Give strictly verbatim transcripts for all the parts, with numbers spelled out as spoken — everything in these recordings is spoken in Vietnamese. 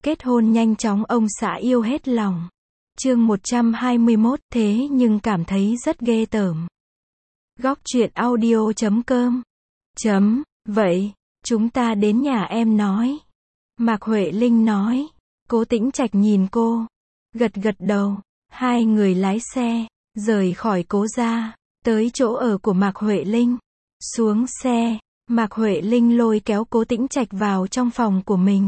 Kết hôn nhanh chóng ông xã yêu hết lòng. Chương một trăm hai mươi mốt, thế nhưng cảm thấy rất ghê tởm. Góc truyện audio chấm com. Chấm, vậy, chúng ta đến nhà em nói. Mạc Huệ Linh nói. Cố Tĩnh Trạch nhìn cô. Gật gật đầu. Hai người lái xe, rời khỏi cố gia, tới chỗ ở của Mạc Huệ Linh. Xuống xe, Mạc Huệ Linh lôi kéo Cố Tĩnh Trạch vào trong phòng của mình.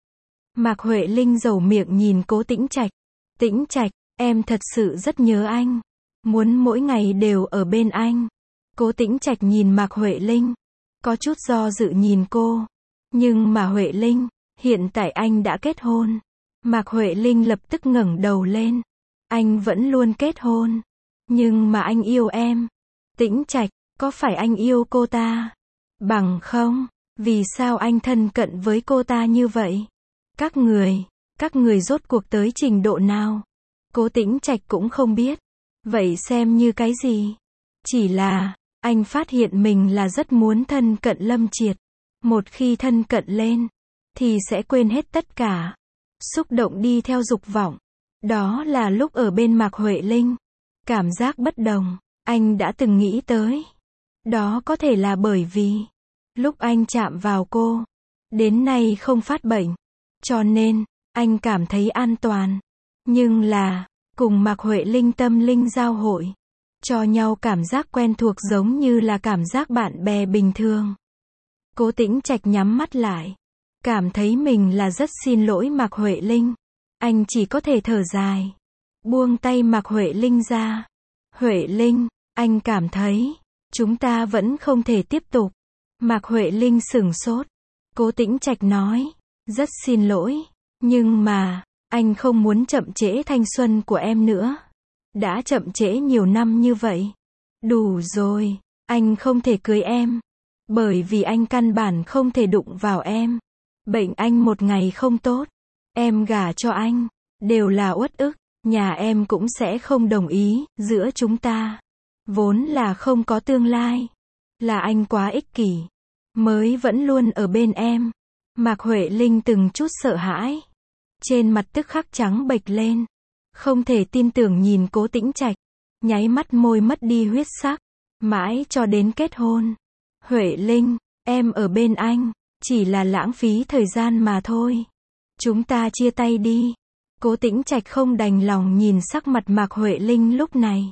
Mạc Huệ Linh dầu miệng nhìn Cố Tĩnh Trạch. Tĩnh Trạch, em thật sự rất nhớ anh. Muốn mỗi ngày đều ở bên anh. Cố Tĩnh Trạch nhìn Mạc Huệ Linh. Có chút do dự nhìn cô. Nhưng mà Huệ Linh, hiện tại anh đã kết hôn. Mạc Huệ Linh lập tức ngẩng đầu lên. Anh vẫn luôn kết hôn. Nhưng mà anh yêu em. Tĩnh Trạch, có phải anh yêu cô ta? Bằng không, vì sao anh thân cận với cô ta như vậy? Các người, các người rốt cuộc tới trình độ nào? Cố Tĩnh Trạch cũng không biết. Vậy xem như cái gì? Chỉ là, anh phát hiện mình là rất muốn thân cận Lâm Triệt. Một khi thân cận lên, thì sẽ quên hết tất cả. Xúc động đi theo dục vọng. Đó là lúc ở bên Mạc Huệ Linh. Cảm giác bất đồng, anh đã từng nghĩ tới. Đó có thể là bởi vì, lúc anh chạm vào cô, đến nay không phát bệnh. Cho nên, anh cảm thấy an toàn. Nhưng là, cùng Mạc Huệ Linh tâm linh giao hội, cho nhau cảm giác quen thuộc giống như là cảm giác bạn bè bình thường. Cố Tĩnh Trạch nhắm mắt lại. Cảm thấy mình là rất xin lỗi Mạc Huệ Linh. Anh chỉ có thể thở dài. Buông tay Mạc Huệ Linh ra. Huệ Linh, anh cảm thấy, chúng ta vẫn không thể tiếp tục. Mạc Huệ Linh sửng sốt. Cố Tĩnh Trạch nói, rất xin lỗi. Nhưng mà, anh không muốn chậm trễ thanh xuân của em nữa. Đã chậm trễ nhiều năm như vậy. Đủ rồi, anh không thể cưới em. Bởi vì anh căn bản không thể đụng vào em. Bệnh anh một ngày không tốt. Em gả cho anh, đều là uất ức. Nhà em cũng sẽ không đồng ý, giữa chúng ta. Vốn là không có tương lai. Là anh quá ích kỷ. Mới vẫn luôn ở bên em. Mạc Huệ Linh từng chút sợ hãi. Trên mặt tức khắc trắng bệch lên. Không thể tin tưởng nhìn Cố Tĩnh Trạch. Nháy mắt môi mất đi huyết sắc. Mãi cho đến kết hôn. Huệ Linh, em ở bên anh, chỉ là lãng phí thời gian mà thôi. Chúng ta chia tay đi. Cố Tĩnh Trạch không đành lòng nhìn sắc mặt Mạc Huệ Linh lúc này.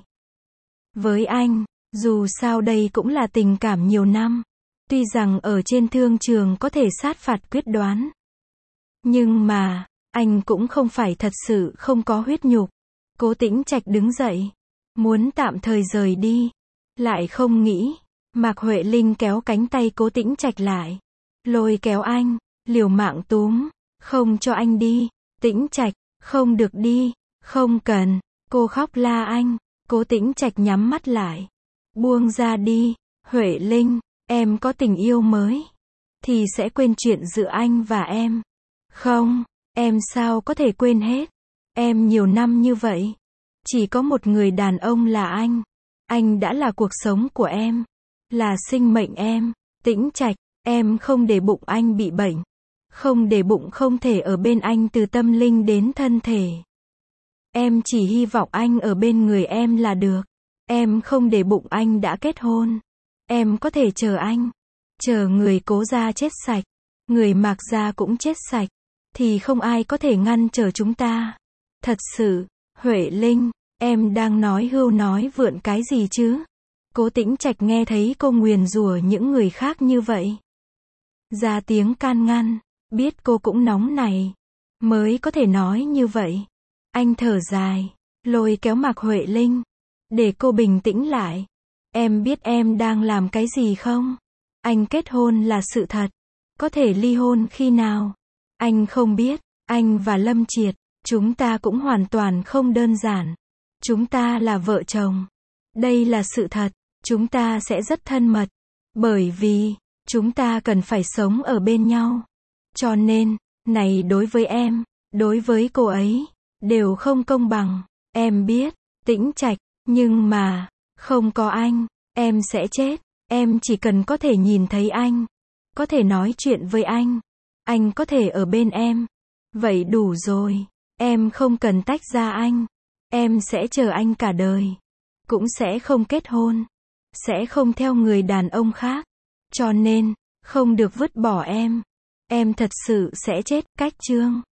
Với anh, dù sao đây cũng là tình cảm nhiều năm. Tuy rằng ở trên thương trường có thể sát phạt quyết đoán. Nhưng mà, anh cũng không phải thật sự không có huyết nhục. Cố Tĩnh Trạch đứng dậy. Muốn tạm thời rời đi. Lại không nghĩ. Mạc Huệ Linh kéo cánh tay Cố Tĩnh Trạch lại. Lôi kéo anh. Liều mạng túm. Không cho anh đi. Tĩnh Trạch, không được đi. Không cần. Cô khóc la anh. Cố Tĩnh Trạch nhắm mắt lại. Buông ra đi. Huệ Linh, em có tình yêu mới. Thì sẽ quên chuyện giữa anh và em. Không, em sao có thể quên hết. Em nhiều năm như vậy. Chỉ có một người đàn ông là anh. Anh đã là cuộc sống của em. Là sinh mệnh em. Tĩnh Trạch, em không để bụng anh bị bệnh. Không để bụng không thể ở bên anh từ tâm linh đến thân thể. Em chỉ hy vọng anh ở bên người em là được. Em không để bụng anh đã kết hôn. Em có thể chờ anh. Chờ người Cố gia chết sạch. Người Mạc gia cũng chết sạch. Thì không ai có thể ngăn trở chúng ta. Thật sự, Huệ Linh, em đang nói hưu nói vượn cái gì chứ? Cố Tĩnh Trạch nghe thấy cô nguyền rủa những người khác như vậy. Ra tiếng can ngăn. Biết cô cũng nóng này. Mới có thể nói như vậy. Anh thở dài. Lôi kéo Mạc Huệ Linh. Để cô bình tĩnh lại. Em biết em đang làm cái gì không? Anh kết hôn là sự thật. Có thể ly hôn khi nào? Anh không biết. Anh và Lâm Triệt, chúng ta cũng hoàn toàn không đơn giản. Chúng ta là vợ chồng. Đây là sự thật. Chúng ta sẽ rất thân mật. Bởi vì, chúng ta cần phải sống ở bên nhau. Cho nên, này đối với em, đối với cô ấy, đều không công bằng. Em biết, Tĩnh Trạch, nhưng mà, không có anh, em sẽ chết. Em chỉ cần có thể nhìn thấy anh. Có thể nói chuyện với anh. Anh có thể ở bên em. Vậy đủ rồi. Em không cần tách ra anh. Em sẽ chờ anh cả đời. Cũng sẽ không kết hôn. Sẽ không theo người đàn ông khác. Cho nên, không được vứt bỏ em. Em thật sự sẽ chết. Cách chương